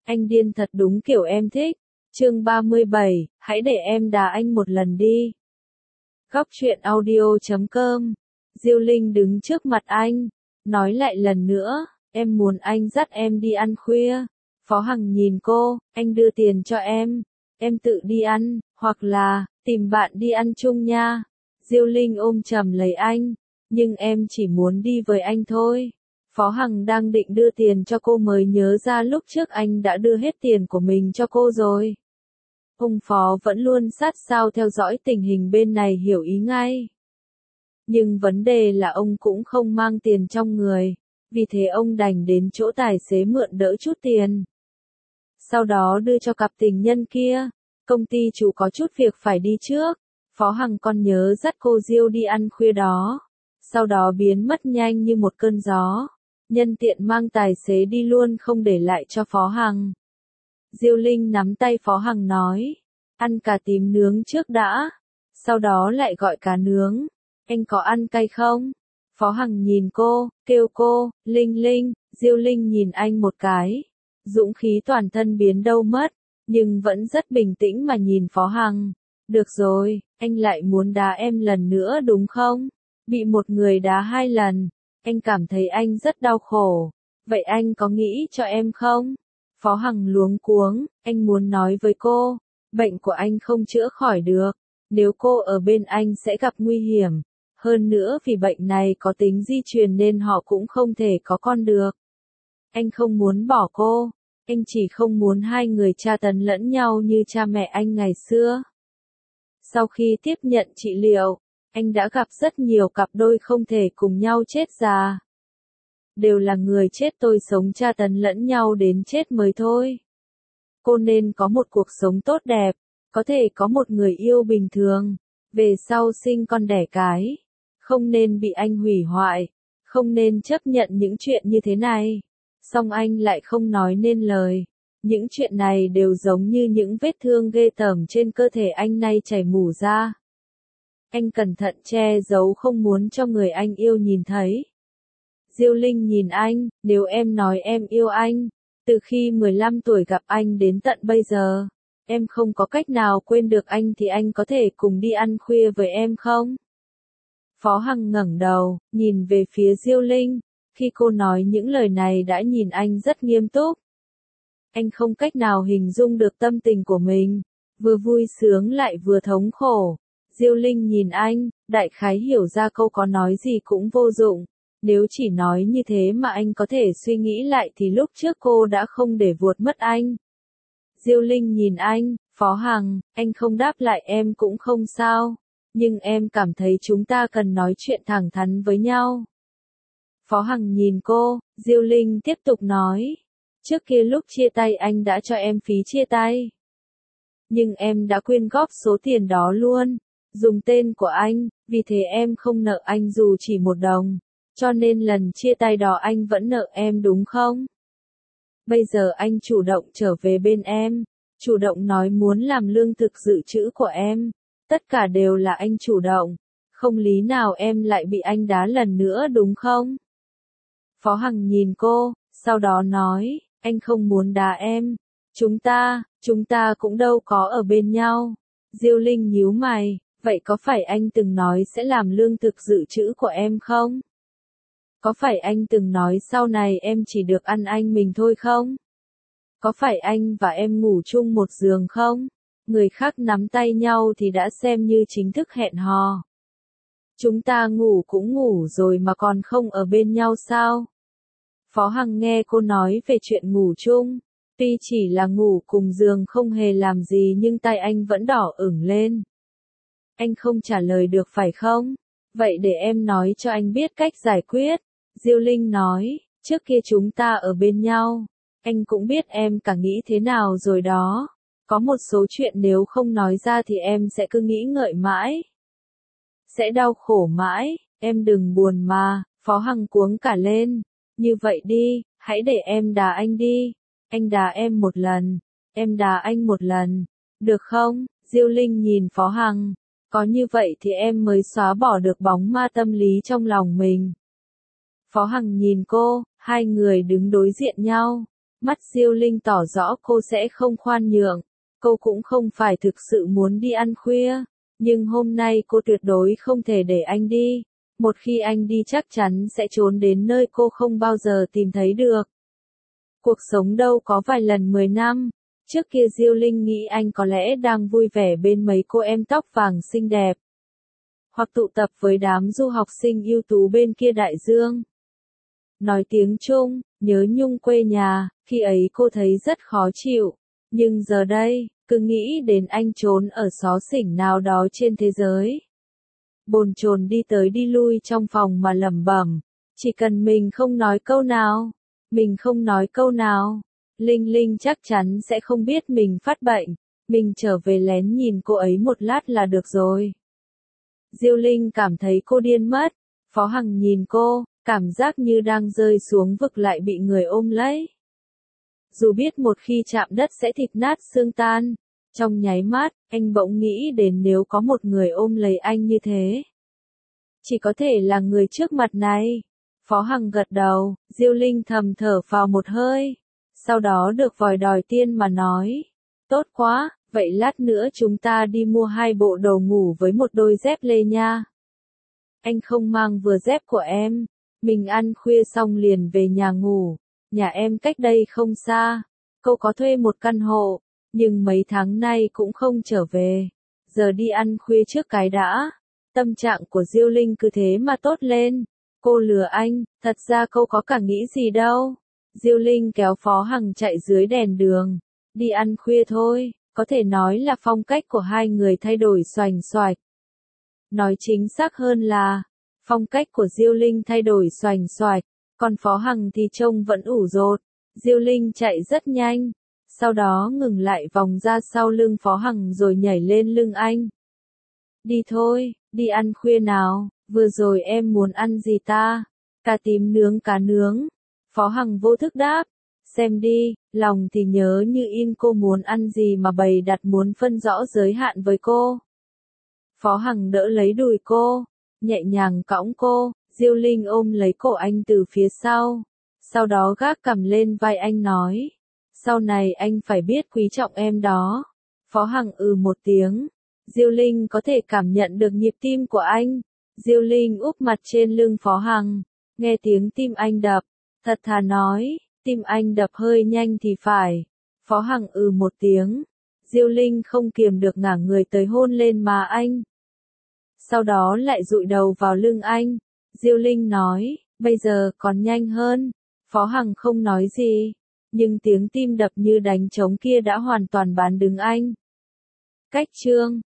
Anh điên thật đúng kiểu em thích. Chương 37, hãy để em đá anh một lần đi. Góc truyện audio.com. Diêu Linh đứng trước mặt anh, nói lại lần nữa, em muốn anh dắt em đi ăn khuya. Phó Hằng nhìn cô, anh đưa tiền cho em tự đi ăn, hoặc là, tìm bạn đi ăn chung nha. Diêu Linh ôm chầm lấy anh, nhưng em chỉ muốn đi với anh thôi. Phó Hằng đang định đưa tiền cho cô mới nhớ ra lúc trước anh đã đưa hết tiền của mình cho cô rồi. Ông Phó vẫn luôn sát sao theo dõi tình hình bên này hiểu ý ngay. Nhưng vấn đề là ông cũng không mang tiền trong người, vì thế ông đành đến chỗ tài xế mượn đỡ chút tiền. Sau đó đưa cho cặp tình nhân kia, công ty chủ có chút việc phải đi trước, Phó Hằng còn nhớ dắt cô Diêu đi ăn khuya đó. Sau đó biến mất nhanh như một cơn gió, nhân tiện mang tài xế đi luôn không để lại cho Phó Hằng. Diêu Linh nắm tay Phó Hằng nói, ăn cà tím nướng trước đã, sau đó lại gọi cá nướng, anh có ăn cay không? Phó Hằng nhìn cô, kêu cô, Linh Linh. Diêu Linh nhìn anh một cái, dũng khí toàn thân biến đâu mất, nhưng vẫn rất bình tĩnh mà nhìn Phó Hằng. Được rồi, anh lại muốn đá em lần nữa đúng không? Bị một người đá 2 lần, anh cảm thấy anh rất đau khổ, vậy anh có nghĩ cho em không? Phó Hằng luống cuống, anh muốn nói với cô, bệnh của anh không chữa khỏi được, nếu cô ở bên anh sẽ gặp nguy hiểm, hơn nữa vì bệnh này có tính di truyền nên họ cũng không thể có con được. Anh không muốn bỏ cô, anh chỉ không muốn hai người tra tấn lẫn nhau như cha mẹ anh ngày xưa. Sau khi tiếp nhận trị liệu, anh đã gặp rất nhiều cặp đôi không thể cùng nhau chết già. Đều là người chết tôi sống tra tấn lẫn nhau đến chết mới thôi. Cô nên có một cuộc sống tốt đẹp, có thể có một người yêu bình thường, về sau sinh con đẻ cái. Không nên bị anh hủy hoại, không nên chấp nhận những chuyện như thế này. Song anh lại không nói nên lời. Những chuyện này đều giống như những vết thương ghê tởm trên cơ thể anh nay chảy mủ ra. Anh cẩn thận che giấu không muốn cho người anh yêu nhìn thấy. Diêu Linh nhìn anh, nếu em nói em yêu anh, từ khi 15 tuổi gặp anh đến tận bây giờ, em không có cách nào quên được anh thì anh có thể cùng đi ăn khuya với em không? Phó Hằng ngẩng đầu, nhìn về phía Diêu Linh, khi cô nói những lời này đã nhìn anh rất nghiêm túc. Anh không cách nào hình dung được tâm tình của mình, vừa vui sướng lại vừa thống khổ. Diêu Linh nhìn anh, đại khái hiểu ra câu có nói gì cũng vô dụng. Nếu chỉ nói như thế mà anh có thể suy nghĩ lại thì lúc trước cô đã không để vuột mất anh. Diêu Linh nhìn anh, Phó Hằng, anh không đáp lại em cũng không sao, nhưng em cảm thấy chúng ta cần nói chuyện thẳng thắn với nhau. Phó Hằng nhìn cô, Diêu Linh tiếp tục nói, trước kia lúc chia tay anh đã cho em phí chia tay. Nhưng em đã quyên góp số tiền đó luôn, dùng tên của anh, vì thế em không nợ anh dù chỉ 1 đồng. Cho nên lần chia tay đó anh vẫn nợ em đúng không? Bây giờ anh chủ động trở về bên em, chủ động nói muốn làm lương thực dự trữ của em, tất cả đều là anh chủ động, không lý nào em lại bị anh đá lần nữa đúng không? Phó Hằng nhìn cô, sau đó nói, anh không muốn đá em, chúng ta cũng đâu có ở bên nhau. Diêu Linh nhíu mày, vậy có phải anh từng nói sẽ làm lương thực dự trữ của em không? Có phải anh từng nói sau này em chỉ được ăn anh mình thôi không? Có phải anh và em ngủ chung một giường không? Người khác nắm tay nhau thì đã xem như chính thức hẹn hò. Chúng ta ngủ cũng ngủ rồi mà còn không ở bên nhau sao? Phó Hằng nghe cô nói về chuyện ngủ chung, tuy chỉ là ngủ cùng giường không hề làm gì nhưng tay anh vẫn đỏ ửng lên. Anh không trả lời được phải không? Vậy để em nói cho anh biết cách giải quyết. Diêu Linh nói, trước kia chúng ta ở bên nhau, anh cũng biết em cả nghĩ thế nào rồi đó. Có một số chuyện nếu không nói ra thì em sẽ cứ nghĩ ngợi mãi. Sẽ đau khổ mãi, em đừng buồn mà. Phó Hằng cuống cả lên. Như vậy đi, hãy để em đá anh đi. Anh đá em 1 lần, em đá anh 1 lần. Được không? Diêu Linh nhìn Phó Hằng. Có như vậy thì em mới xóa bỏ được bóng ma tâm lý trong lòng mình. Phó Hằng nhìn cô, hai người đứng đối diện nhau. Mắt Diêu Linh tỏ rõ cô sẽ không khoan nhượng. Cô cũng không phải thực sự muốn đi ăn khuya. Nhưng hôm nay cô tuyệt đối không thể để anh đi. Một khi anh đi chắc chắn sẽ trốn đến nơi cô không bao giờ tìm thấy được. Cuộc sống đâu có vài lần 10 năm. Trước kia Diêu Linh nghĩ anh có lẽ đang vui vẻ bên mấy cô em tóc vàng xinh đẹp. Hoặc tụ tập với đám du học sinh ưu tú bên kia đại dương. Nói tiếng Trung, nhớ nhung quê nhà, khi ấy cô thấy rất khó chịu. Nhưng giờ đây, cứ nghĩ đến anh trốn ở xó xỉnh nào đó trên thế giới. Bồn chồn đi tới đi lui trong phòng mà lẩm bẩm. Chỉ cần mình không nói câu nào. Mình không nói câu nào. Linh Linh chắc chắn sẽ không biết mình phát bệnh. Mình trở về lén nhìn cô ấy một lát là được rồi. Diêu Linh cảm thấy cô điên mất. Phó Hằng nhìn cô, cảm giác như đang rơi xuống vực lại bị người ôm lấy. Dù biết một khi chạm đất sẽ thịt nát xương tan. Trong nháy mắt, anh bỗng nghĩ đến nếu có một người ôm lấy anh như thế. Chỉ có thể là người trước mặt này. Phó Hằng gật đầu, Diêu Linh thầm thở vào một hơi. Sau đó được vòi đòi tiên mà nói. Tốt quá, vậy lát nữa chúng ta đi mua 2 bộ đồ ngủ với một đôi dép lê nha. Anh không mang vừa dép của em. Mình ăn khuya xong liền về nhà ngủ. Nhà em cách đây không xa. Cô có thuê một căn hộ. Nhưng mấy tháng nay cũng không trở về. Giờ đi ăn khuya trước cái đã. Tâm trạng của Diêu Linh cứ thế mà tốt lên. Cô lừa anh, thật ra cô có cả nghĩ gì đâu. Diêu Linh kéo Phó Hằng chạy dưới đèn đường. Đi ăn khuya thôi, có thể nói là phong cách của hai người thay đổi xoành xoạch. Nói chính xác hơn là, phong cách của Diêu Linh thay đổi xoành xoạch, còn Phó Hằng thì trông vẫn ủ rột. Diêu Linh chạy rất nhanh, sau đó ngừng lại vòng ra sau lưng Phó Hằng rồi nhảy lên lưng anh. Đi thôi, đi ăn khuya nào, vừa rồi em muốn ăn gì ta? Cá tím nướng cá nướng. Phó Hằng vô thức đáp. Xem đi, lòng thì nhớ như in cô muốn ăn gì mà bày đặt muốn phân rõ giới hạn với cô. Phó Hằng đỡ lấy đùi cô, nhẹ nhàng cõng cô, Diêu Linh ôm lấy cổ anh từ phía sau. Sau đó gác cằm lên vai anh nói. Sau này anh phải biết quý trọng em đó. Phó Hằng một tiếng. Diêu Linh có thể cảm nhận được nhịp tim của anh. Diêu Linh úp mặt trên lưng Phó Hằng, nghe tiếng tim anh đập, thật thà nói, tim anh đập hơi nhanh thì phải. Phó Hằng một tiếng. Diêu Linh không kiềm được ngả người tới hôn lên má anh. Sau đó lại dụi đầu vào lưng anh. Diêu Linh nói, bây giờ còn nhanh hơn. Phó Hằng không nói gì, nhưng tiếng tim đập như đánh trống kia đã hoàn toàn bán đứng anh. Cách chương